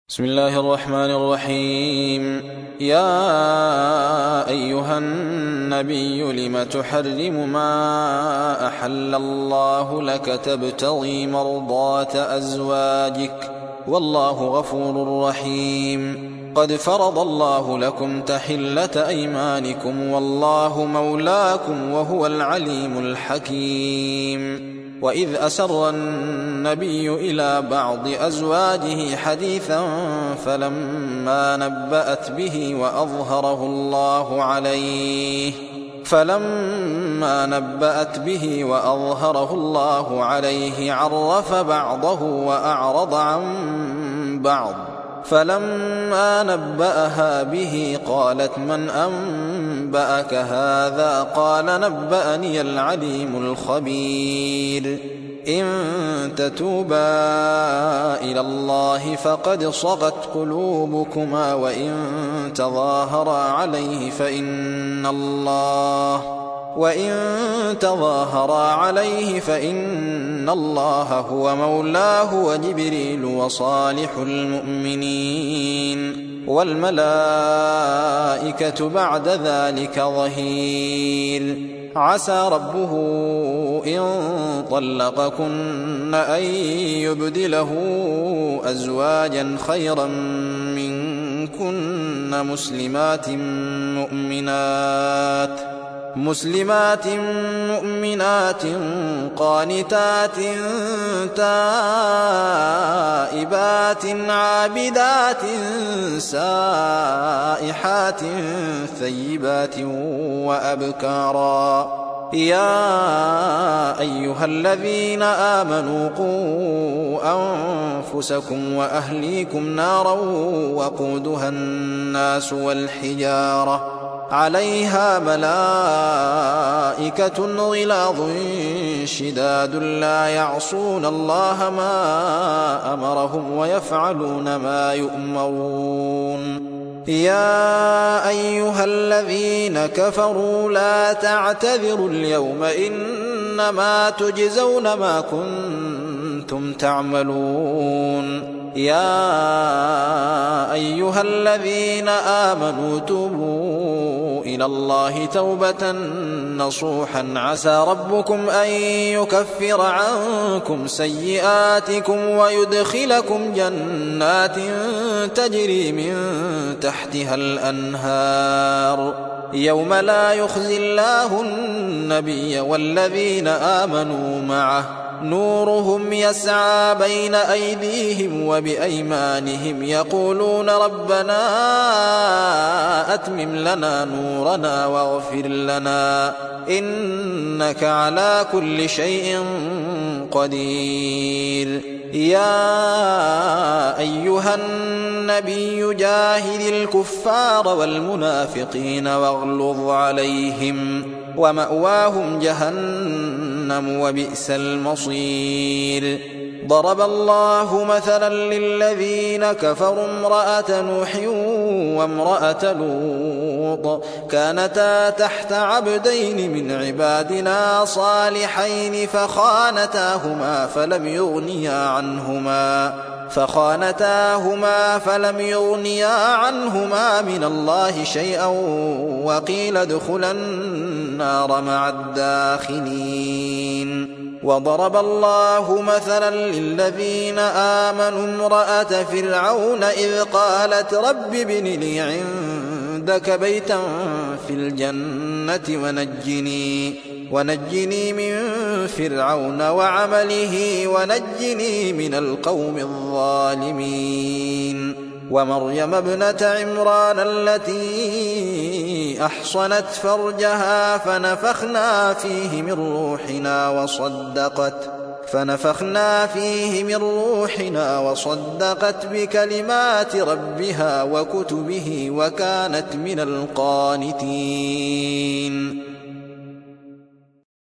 بسم الله الرحمن الرحيم. يا أيها النبي لم تحرم ما أحل الله لك تبتغي مرضات أزواجك والله غفور رحيم. قد فرض الله لكم تحلة أيمانكم والله مولاكم وهو العليم الحكيم. وإذ أسر النبي إلى بعض أزواجه حديثا فلما نبأت به وأظهره الله عليه عرف بعضه وأعرض عن بعض. فلما نبأها به قالت من أنبأك هذا؟ قال نبأني العليم الخبير. إن تتوبا إلى الله فقد صغت قلوبكما وإن تظاهرا عليه فإن الله هو مولاه وجبريل وصالح المؤمنين والملائكة بعد ذلك ظهير. عسى ربه إن طلقكن أن يبدله أزواجا خيرا منكن مسلمات مؤمنات قانتات تائبات عابدات سائحات ثيبات وأبكارا. يا أيها الذين آمنوا قوا أنفسكم وأهليكم نارا وقودها الناس والحجارة عليها ملائكة غلاظ شداد لا يعصون الله ما أمرهم ويفعلون ما يؤمرون. يا أيها الذين كفروا لا تعتذروا اليوم إنما تجزون ما كنتم تعملون. يا أيها الذين آمنوا توبوا إلى الله توبة نصوحا عسى ربكم أن يكفر عنكم سيئاتكم ويدخلكم جنات تجري من تحتها الأنهار يوم لا يخزي الله النبي والذين آمنوا معه نورهم يسعى بين أيديهم وبأيمانهم يقولون ربنا أتمم لنا نورنا واغفر لنا إنك على كل شيء قدير. يا أيها النبي جاهد الكفار والمنافقين واغلظ عليهم ومأواهم جهنم وبئس المصير. ضرب الله مثلا للذين كفروا امرأة نوح وامرأة لوط كانتا تحت عبدين من عبادنا صالحين فخانتاهما فلم يغنيا عنهما من الله شيئا وقيل ادخلا النار مع الداخلين. وضرب الله مثلا للذين آمنوا امرأة فرعون إذ قالت رب ابن لي عندك بيتا في الجنة ونجني من فرعون وعمله ونجني من القوم الظالمين. ومريم ابنة عمران التي أحصنت فرجها فنفخنا فيه من روحنا وصدقت بكلمات ربها وكتبه وكانت من القانتين.